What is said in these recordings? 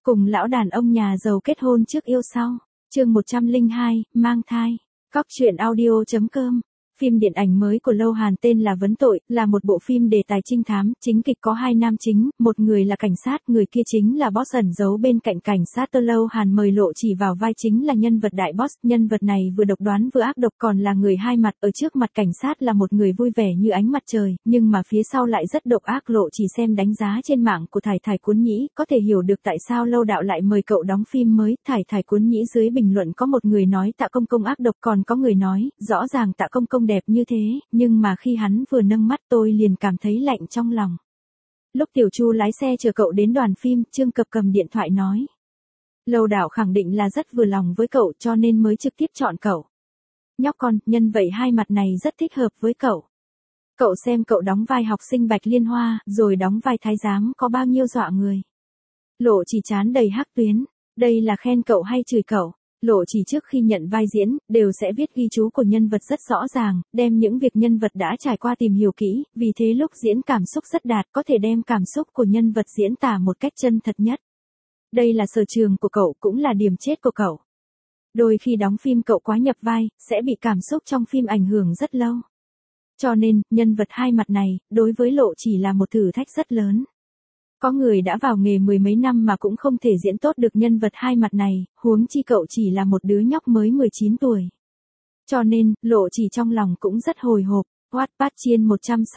Cùng lão đàn ông nhà giàu kết hôn trước yêu sau. Chương 102, mang thai. Cóc truyện audio.com. Phim điện ảnh mới của Lâu Hàn tên là Vấn Tội, là một bộ phim đề tài trinh thám, chính kịch có hai nam chính, một người là cảnh sát, người kia chính là boss ẩn giấu bên cạnh cảnh sát. Lâu Hàn mời Lộ Chỉ vào vai chính là nhân vật đại boss, nhân vật này vừa độc đoán vừa ác độc, còn là người hai mặt. Ở trước mặt cảnh sát là một người vui vẻ như ánh mặt trời, nhưng mà phía sau lại rất độc ác. Lộ Chỉ xem đánh giá trên mạng của Thải Thải Cuốn Nhĩ, có thể hiểu được tại sao Lâu đạo lại mời cậu đóng phim mới. Thải Thải Cuốn Nhĩ dưới bình luận có một người nói Tạ Công Công ác độc, còn có người nói, rõ ràng Tạ Công Công đẹp như thế, nhưng mà khi hắn vừa nâng mắt tôi liền cảm thấy lạnh trong lòng. Lúc Tiểu Chu lái xe chờ cậu đến đoàn phim, Trương Cập cầm điện thoại nói. Lâu đạo khẳng định là rất vừa lòng với cậu cho nên mới trực tiếp chọn cậu. Nhóc con, nhân vậy hai mặt này rất thích hợp với cậu. Cậu xem cậu đóng vai học sinh Bạch Liên Hoa, rồi đóng vai thái giám có bao nhiêu dọa người. Lộ Chỉ chán đầy hắc tuyến, đây là khen cậu hay chửi cậu? Lộ Chỉ trước khi nhận vai diễn, đều sẽ viết ghi chú của nhân vật rất rõ ràng, đem những việc nhân vật đã trải qua tìm hiểu kỹ, vì thế lúc diễn cảm xúc rất đạt, có thể đem cảm xúc của nhân vật diễn tả một cách chân thật nhất. Đây là sở trường của cậu, cũng là điểm chết của cậu. Đôi khi đóng phim cậu quá nhập vai, sẽ bị cảm xúc trong phim ảnh hưởng rất lâu. Cho nên, nhân vật hai mặt này, đối với Lộ Chỉ là một thử thách rất lớn. Có người đã vào nghề mười mấy năm mà cũng không thể diễn tốt được nhân vật hai mặt này, huống chi cậu chỉ là một đứa nhóc mới 19 tuổi. Cho nên, Lộ Chỉ trong lòng cũng rất hồi hộp. Wattpad chiên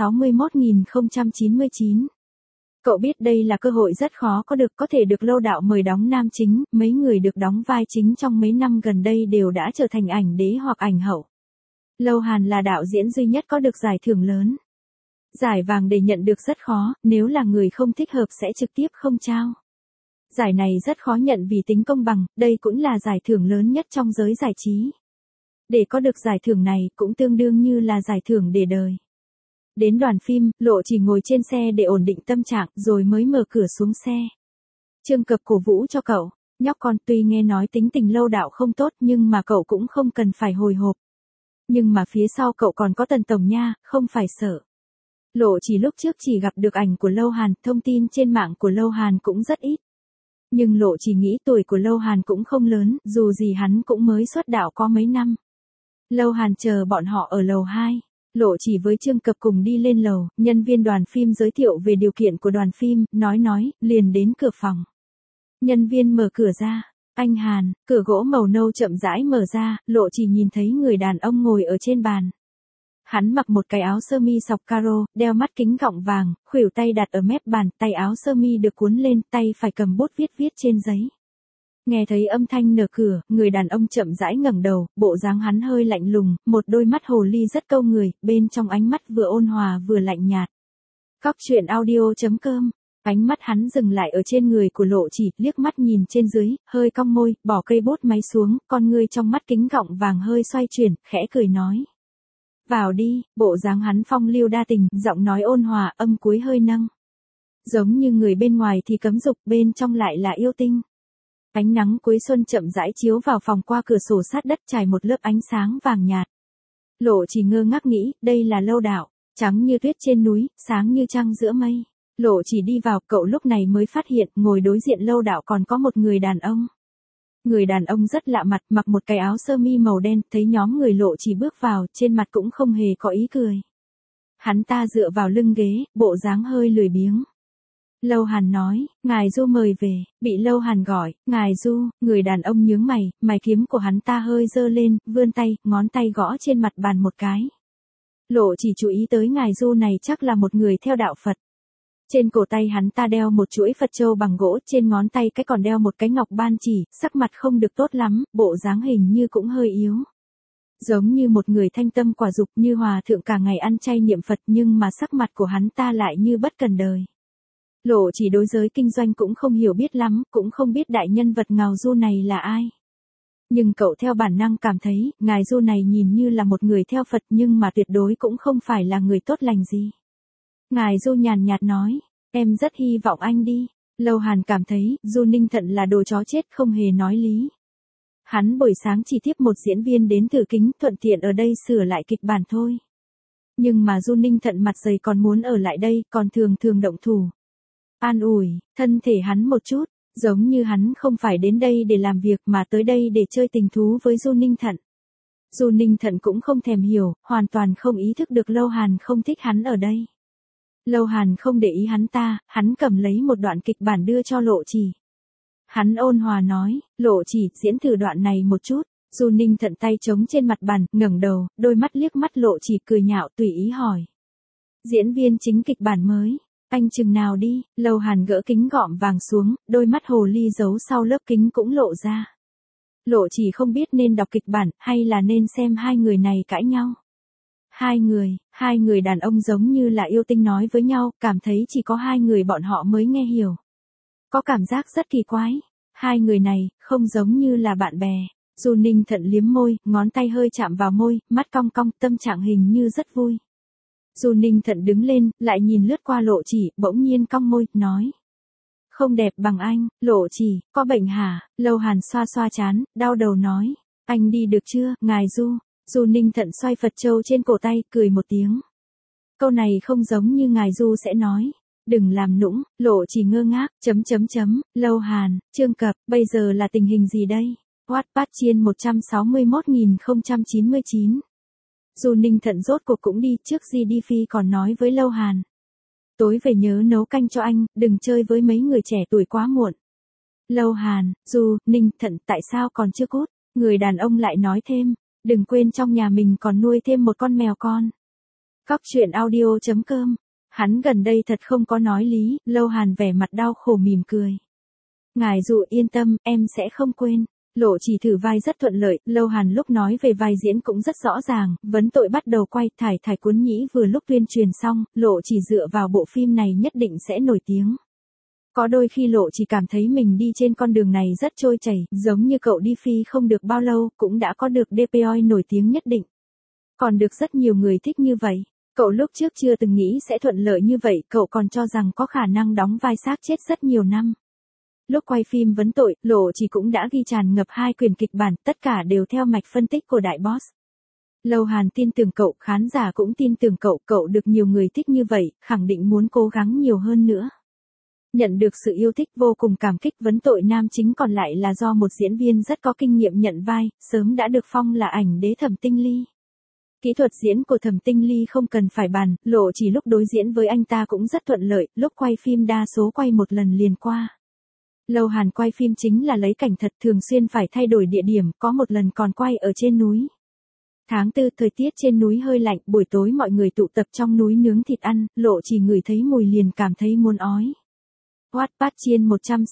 161.099. Cậu biết đây là cơ hội rất khó có thể được Lâu đạo mời đóng nam chính, mấy người được đóng vai chính trong mấy năm gần đây đều đã trở thành ảnh đế hoặc ảnh hậu. Lâu Hàn là đạo diễn duy nhất có được giải thưởng lớn. Giải vàng để nhận được rất khó, nếu là người không thích hợp sẽ trực tiếp không trao. Giải này rất khó nhận vì tính công bằng, đây cũng là giải thưởng lớn nhất trong giới giải trí. Để có được giải thưởng này cũng tương đương như là giải thưởng để đời. Đến đoàn phim, Lộ Chỉ ngồi trên xe để ổn định tâm trạng rồi mới mở cửa xuống xe. Trương Cập cổ vũ cho cậu, nhóc con tuy nghe nói tính tình Lâu đạo không tốt nhưng mà cậu cũng không cần phải hồi hộp. Nhưng mà phía sau cậu còn có Tần Tổng nha, không phải sợ. Lộ Chỉ lúc trước chỉ gặp được ảnh của Lâu Hàn, thông tin trên mạng của Lâu Hàn cũng rất ít. Nhưng Lộ Chỉ nghĩ tuổi của Lâu Hàn cũng không lớn, dù gì hắn cũng mới xuất đạo có mấy năm. Lâu Hàn chờ bọn họ ở lầu 2. Lộ Chỉ với Trương Cập cùng đi lên lầu, nhân viên đoàn phim giới thiệu về điều kiện của đoàn phim, nói, liền đến cửa phòng. Nhân viên mở cửa ra. Anh Hàn, cửa gỗ màu nâu chậm rãi mở ra, Lộ Chỉ nhìn thấy người đàn ông ngồi ở trên bàn. Hắn mặc một cái áo sơ mi sọc caro, đeo mắt kính gọng vàng, khuỷu tay đặt ở mép bàn, tay áo sơ mi được cuốn lên, tay phải cầm bút viết trên giấy. Nghe thấy âm thanh mở cửa, người đàn ông chậm rãi ngẩng đầu, bộ dáng hắn hơi lạnh lùng, một đôi mắt hồ ly rất câu người, bên trong ánh mắt vừa ôn hòa vừa lạnh nhạt. Cóc truyện audio.com. Ánh mắt hắn dừng lại ở trên người của Lộ Chỉ, liếc mắt nhìn trên dưới, hơi cong môi, bỏ cây bút máy xuống, con ngươi trong mắt kính gọng vàng hơi xoay chuyển, khẽ cười nói. Vào đi, bộ dáng hắn phong lưu đa tình, giọng nói ôn hòa, âm cuối hơi nâng. Giống như người bên ngoài thì cấm dục, bên trong lại là yêu tinh. Ánh nắng cuối xuân chậm rãi chiếu vào phòng qua cửa sổ sát đất trải một lớp ánh sáng vàng nhạt. Lộ Chỉ ngơ ngác nghĩ, đây là Lâu đạo, trắng như tuyết trên núi, sáng như trăng giữa mây. Lộ Chỉ đi vào, cậu lúc này mới phát hiện, ngồi đối diện Lâu đạo còn có một người đàn ông. Người đàn ông rất lạ mặt, mặc một cái áo sơ mi màu đen, thấy nhóm người Lộ Chỉ bước vào, trên mặt cũng không hề có ý cười. Hắn ta dựa vào lưng ghế, bộ dáng hơi lười biếng. Lâu Hàn nói, ngài Du mời về, bị Lâu Hàn gọi, ngài Du, người đàn ông nhướng mày kiếm của hắn ta hơi giơ lên, vươn tay, ngón tay gõ trên mặt bàn một cái. Lộ Chỉ chú ý tới ngài Du này chắc là một người theo đạo Phật. Trên cổ tay hắn ta đeo một chuỗi Phật châu bằng gỗ, trên ngón tay cái còn đeo một cái ngọc ban chỉ, sắc mặt không được tốt lắm, bộ dáng hình như cũng hơi yếu. Giống như một người thanh tâm quả dục, như hòa thượng cả ngày ăn chay niệm Phật, nhưng mà sắc mặt của hắn ta lại như bất cần đời. Lộ Chỉ đối giới kinh doanh cũng không hiểu biết lắm, cũng không biết đại nhân vật ngài Du này là ai. Nhưng cậu theo bản năng cảm thấy, ngài Du này nhìn như là một người theo Phật nhưng mà tuyệt đối cũng không phải là người tốt lành gì. Ngài Du nhàn nhạt nói, em rất hy vọng anh đi. Lâu Hàn cảm thấy, Du Ninh Thận là đồ chó chết không hề nói lý. Hắn buổi sáng chỉ tiếp một diễn viên đến thử kính, thuận tiện ở đây sửa lại kịch bản thôi. Nhưng mà Du Ninh Thận mặt dày còn muốn ở lại đây, còn thường động thủ. An ủi, thân thể hắn một chút, Giống như hắn không phải đến đây để làm việc mà tới đây để chơi tình thú với Du Ninh Thận. Du Ninh Thận cũng không thèm hiểu, hoàn toàn không ý thức được Lâu Hàn không thích hắn ở đây. Lâu Hàn không để ý hắn ta, hắn cầm lấy một đoạn kịch bản đưa cho Lộ Chỉ. Hắn ôn hòa nói, Lộ Chỉ, diễn thử đoạn này một chút. Du Ninh Thận tay trống trên mặt bàn, ngẩng đầu, đôi mắt liếc mắt Lộ Chỉ cười nhạo tùy ý hỏi. Diễn viên chính kịch bản mới, anh chừng nào đi, Lâu Hàn gỡ kính gọng vàng xuống, đôi mắt hồ ly giấu sau lớp kính cũng lộ ra. Lộ Chỉ không biết nên đọc kịch bản, hay là nên xem hai người này cãi nhau. Hai người đàn ông giống như là yêu tinh nói với nhau, cảm thấy chỉ có hai người bọn họ mới nghe hiểu. Có cảm giác rất kỳ quái, hai người này, không giống như là bạn bè. Du Ninh Thận liếm môi, ngón tay hơi chạm vào môi, mắt cong cong, tâm trạng hình như rất vui. Du Ninh Thận đứng lên, lại nhìn lướt qua Lộ Chỉ, bỗng nhiên cong môi, nói. Không đẹp bằng anh, Lộ Chỉ, có bệnh hả? Lâu Hàn xoa xoa trán, đau đầu nói. Anh đi được chưa, ngài Du? Du Ninh Thận xoay Phật châu trên cổ tay, cười một tiếng. Câu này không giống như ngài Du sẽ nói. Đừng làm nũng, Lộ Chỉ ngơ ngác, Lâu Hàn, Trương Cập, bây giờ là tình hình gì đây? Wattpad Chiên 161.099. Du Ninh Thận rốt cuộc cũng đi, trước khi đi Phi còn nói với Lâu Hàn. Tối về nhớ nấu canh cho anh, đừng chơi với mấy người trẻ tuổi quá muộn. Lâu Hàn, Du, Ninh Thận tại sao còn chưa cút? Người đàn ông lại nói thêm, đừng quên trong nhà mình còn nuôi thêm một con mèo con. Cóc truyện audio.com. Hắn gần đây thật không có nói lý, Lâu Hàn vẻ mặt đau khổ mỉm cười. Ngài Du yên tâm, em sẽ không quên. Lộ Chỉ thử vai rất thuận lợi, Lâu Hàn lúc nói về vai diễn cũng rất rõ ràng, vấn tội bắt đầu quay, thải cuốn nhĩ vừa lúc tuyên truyền xong, Lộ Chỉ dựa vào bộ phim này nhất định sẽ nổi tiếng. Có đôi khi Lộ Chỉ cảm thấy mình đi trên con đường này rất trôi chảy, giống như cậu đi Phi không được bao lâu, cũng đã có được DPOI nổi tiếng nhất định. Còn được rất nhiều người thích như vậy. Cậu lúc trước chưa từng nghĩ sẽ thuận lợi như vậy, cậu còn cho rằng có khả năng đóng vai xác chết rất nhiều năm. Lúc quay phim vấn tội, Lộ Chỉ cũng đã ghi tràn ngập 2 quyển kịch bản, tất cả đều theo mạch phân tích của đại boss. Lâu Hàn tin tưởng cậu, khán giả cũng tin tưởng cậu được nhiều người thích như vậy, khẳng định muốn cố gắng nhiều hơn nữa. Nhận được sự yêu thích vô cùng cảm kích, vấn tội nam chính còn lại là do một diễn viên rất có kinh nghiệm nhận vai, sớm đã được phong là ảnh đế Thẩm Tinh Ly. Kỹ thuật diễn của Thẩm Tinh Ly không cần phải bàn, Lộ Chỉ lúc đối diễn với anh ta cũng rất thuận lợi, lúc quay phim đa số quay một lần liền qua. Lâu Hàn quay phim chính là lấy cảnh thật, thường xuyên phải thay đổi địa điểm, có một lần còn quay ở trên núi. Tháng 4 thời tiết trên núi hơi lạnh, buổi tối mọi người tụ tập trong núi nướng thịt ăn, Lộ Chỉ ngửi thấy mùi liền cảm thấy muốn ói. Wattpad Chiên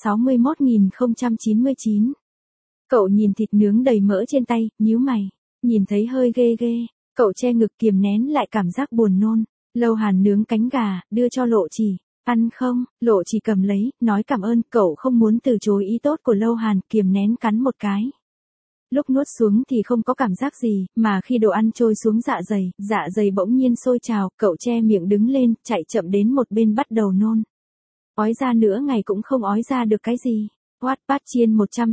161.099. Cậu nhìn thịt nướng đầy mỡ trên tay, nhíu mày, nhìn thấy hơi ghê. Cậu che ngực kiềm nén lại cảm giác buồn nôn. Lâu Hàn nướng cánh gà, đưa cho Lộ Chỉ. Ăn không? Lộ Chỉ cầm lấy, nói cảm ơn, cậu không muốn từ chối ý tốt của Lâu Hàn, kiềm nén cắn một cái. Lúc nuốt xuống thì không có cảm giác gì, mà khi đồ ăn trôi xuống dạ dày bỗng nhiên sôi trào, cậu che miệng đứng lên, chạy chậm đến một bên bắt đầu nôn. Ói ra nữa ngày cũng không ói ra được cái gì. Wattpad Chiên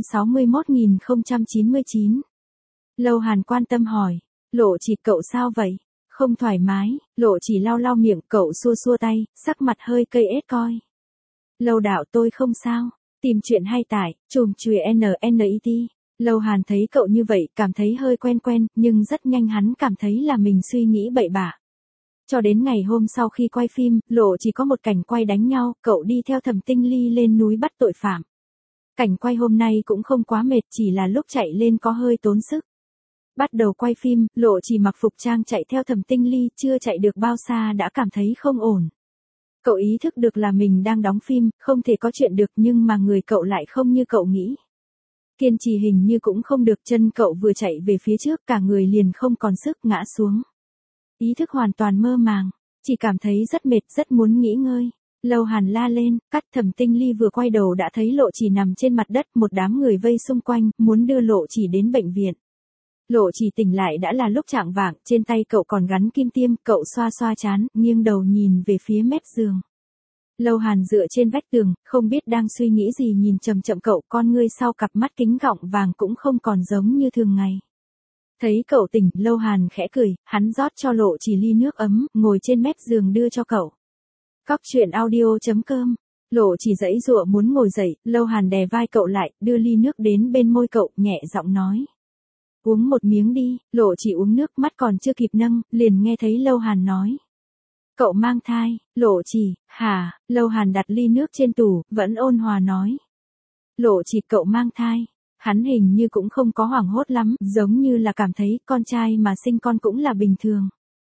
161.099. Lâu Hàn quan tâm hỏi, Lộ Chỉ cậu sao vậy? Không thoải mái, Lộ Chỉ lau lau miệng, cậu xua tay, sắc mặt hơi cây ết coi. Lâu đạo tôi không sao, tìm chuyện hay tải, chùm chùi NNIT. Lâu Hàn thấy cậu như vậy, cảm thấy hơi quen, nhưng rất nhanh hắn cảm thấy là mình suy nghĩ bậy bạ. Cho đến ngày hôm sau khi quay phim, Lộ Chỉ có một cảnh quay đánh nhau, cậu đi theo Thẩm Tinh Ly lên núi bắt tội phạm. Cảnh quay hôm nay cũng không quá mệt, chỉ là lúc chạy lên có hơi tốn sức. Bắt đầu quay phim, Lộ Chỉ mặc phục trang chạy theo Thẩm Tinh Ly, chưa chạy được bao xa đã cảm thấy không ổn. Cậu ý thức được là mình đang đóng phim, không thể có chuyện được, nhưng mà người cậu lại không như cậu nghĩ. Kiên trì hình như cũng không được, chân cậu vừa chạy về phía trước cả người liền không còn sức ngã xuống. Ý thức hoàn toàn mơ màng, chỉ cảm thấy rất mệt, rất muốn nghỉ ngơi. Lâu Hàn la lên, cắt. Thẩm Tinh Ly vừa quay đầu đã thấy Lộ Chỉ nằm trên mặt đất, một đám người vây xung quanh, muốn đưa Lộ Chỉ đến bệnh viện. Lộ Chỉ tỉnh lại đã là lúc chạng vạng, trên tay cậu còn gắn kim tiêm, cậu xoa trán, nghiêng đầu nhìn về phía mép giường. Lâu Hàn dựa trên vách tường, không biết đang suy nghĩ gì, nhìn chậm cậu, con ngươi sau cặp mắt kính gọng vàng cũng không còn giống như thường ngày. Thấy cậu tỉnh, Lâu Hàn khẽ cười, hắn rót cho Lộ Chỉ ly nước ấm, ngồi trên mép giường đưa cho cậu. Cóc truyện audio.com. Lộ Chỉ giãy giụa muốn ngồi dậy, Lâu Hàn đè vai cậu lại, đưa ly nước đến bên môi cậu, nhẹ giọng nói. Uống một miếng đi. Lộ Chỉ uống nước, mắt còn chưa kịp nâng, liền nghe thấy Lâu Hàn nói. Cậu mang thai. Lộ Chỉ, hả? Lâu Hàn đặt ly nước trên tủ, vẫn ôn hòa nói. Lộ Chỉ, cậu mang thai. Hắn hình như cũng không có hoảng hốt lắm, giống như là cảm thấy con trai mà sinh con cũng là bình thường.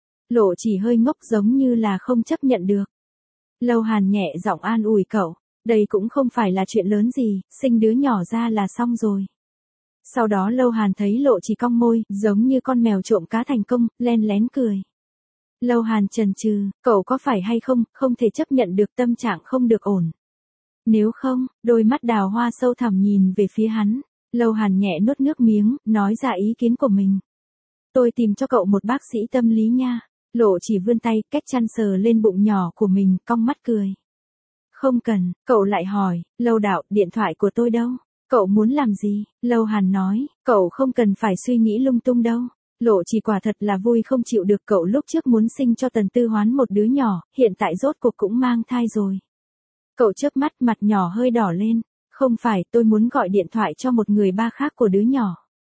Lộ Chỉ hơi ngốc, giống như là không chấp nhận được. Lâu Hàn nhẹ giọng an ủi cậu, đây cũng không phải là chuyện lớn gì, sinh đứa nhỏ ra là xong rồi. Sau đó Lâu Hàn thấy Lộ Chỉ cong môi, giống như con mèo trộm cá thành công, len lén cười. Lâu Hàn chần chừ, cậu có phải hay không, không thể chấp nhận được tâm trạng không được ổn. Nếu không, đôi mắt đào hoa sâu thẳm nhìn về phía hắn. Lâu Hàn nhẹ nuốt nước miếng, nói ra ý kiến của mình. Tôi tìm cho cậu một bác sĩ tâm lý nha. Lộ Chỉ vươn tay, cách chăn sờ lên bụng nhỏ của mình, cong mắt cười. Không cần. Cậu lại hỏi, Lâu đạo, điện thoại của tôi đâu? Cậu muốn làm gì? Lâu Hàn nói, cậu không cần phải suy nghĩ lung tung đâu. Lộ Chỉ quả thật là vui không chịu được, cậu lúc trước muốn sinh cho Tần Tư Hoán một đứa nhỏ, hiện tại rốt cuộc cũng mang thai rồi. Cậu chớp mắt, mặt nhỏ hơi đỏ lên. Không phải, tôi muốn gọi điện thoại cho một người ba khác của đứa nhỏ.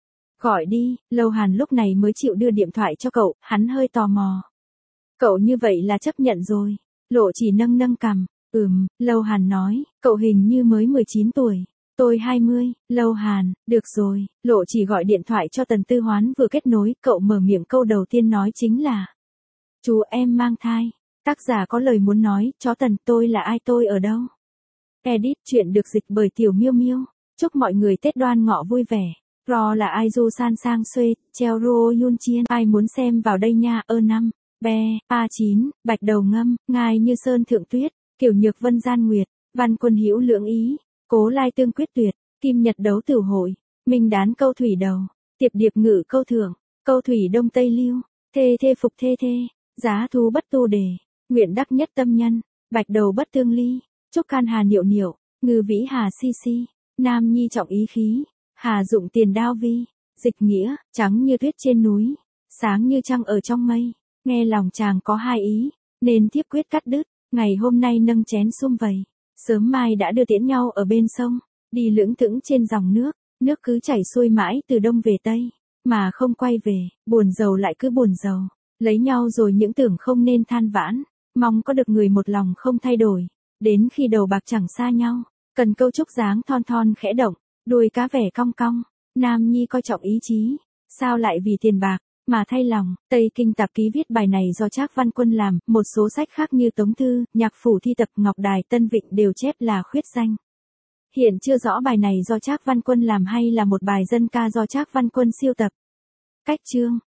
Gọi đi. Lâu Hàn lúc này mới chịu đưa điện thoại cho cậu, hắn hơi tò mò. Cậu như vậy là chấp nhận rồi. Lộ Chỉ nâng nâng cằm. Lâu Hàn nói, cậu hình như mới 19 tuổi. Tôi 20. Lâu Hàn, được rồi. Lộ Chỉ gọi điện thoại cho Tần Tư Hoán, vừa kết nối, cậu mở miệng câu đầu tiên nói chính là. Chú em mang thai. Tác giả có lời muốn nói, chó Tần, tôi là ai, tôi ở đâu? Edit, chuyện được dịch bởi Tiểu Miêu Miêu. Chúc mọi người Tết Đoan Ngọ vui vẻ. Ro là ai du san sang xuê, treo ruo yun chiên. Ai muốn xem vào đây nha, 5. Be, A9, Bạch Đầu Ngâm, Ngài Như Sơn Thượng Tuyết, Kiểu Nhược Vân Gian Nguyệt, Văn Quân Hữu Lưỡng Ý, Cố Lai Tương Quyết Tuyệt, Kim Nhật Đấu Tử Hội, Minh Đán Câu Thủy Đầu, Tiệp Điệp Ngự Câu Thượng, Câu Thủy Đông Tây Lưu, Thê Thê Phục Thê Thê, Giá Thú Bất Tu Đề, Nguyện Đắc Nhất Tâm Nhân, Bạch Đầu Bất Tương Ly, Trúc Can Hà Niệu Niệu, Ngư Vĩ Hà Si Si, Nam Nhi Trọng Ý Khí, Hà Dụng Tiền Đao Vi, Dịch Nghĩa, Trắng Như Tuyết Trên Núi, Sáng Như Trăng Ở Trong Mây, nghe lòng chàng có hai ý, nên tiếp quyết cắt đứt, ngày hôm nay nâng chén sum vầy, sớm mai đã đưa tiễn nhau ở bên sông, đi lững thững trên dòng nước cứ chảy xuôi mãi từ đông về tây, mà không quay về, buồn giàu lại cứ buồn giàu, lấy nhau rồi những tưởng không nên than vãn, mong có được người một lòng không thay đổi, đến khi đầu bạc chẳng xa nhau, cần câu trúc dáng thon thon khẽ động, đuôi cá vẻ cong cong, nam nhi coi trọng ý chí, sao lại vì tiền bạc mà thay lòng. Tây Kinh tạp ký viết bài này do Trác Văn Quân làm, một số sách khác như Tống Thư, Nhạc Phủ Thi Tập, Ngọc Đài, Tân Vịnh đều chép là khuyết danh. Hiện chưa rõ bài này do Trác Văn Quân làm hay là một bài dân ca do Trác Văn Quân siêu tập. Cách chương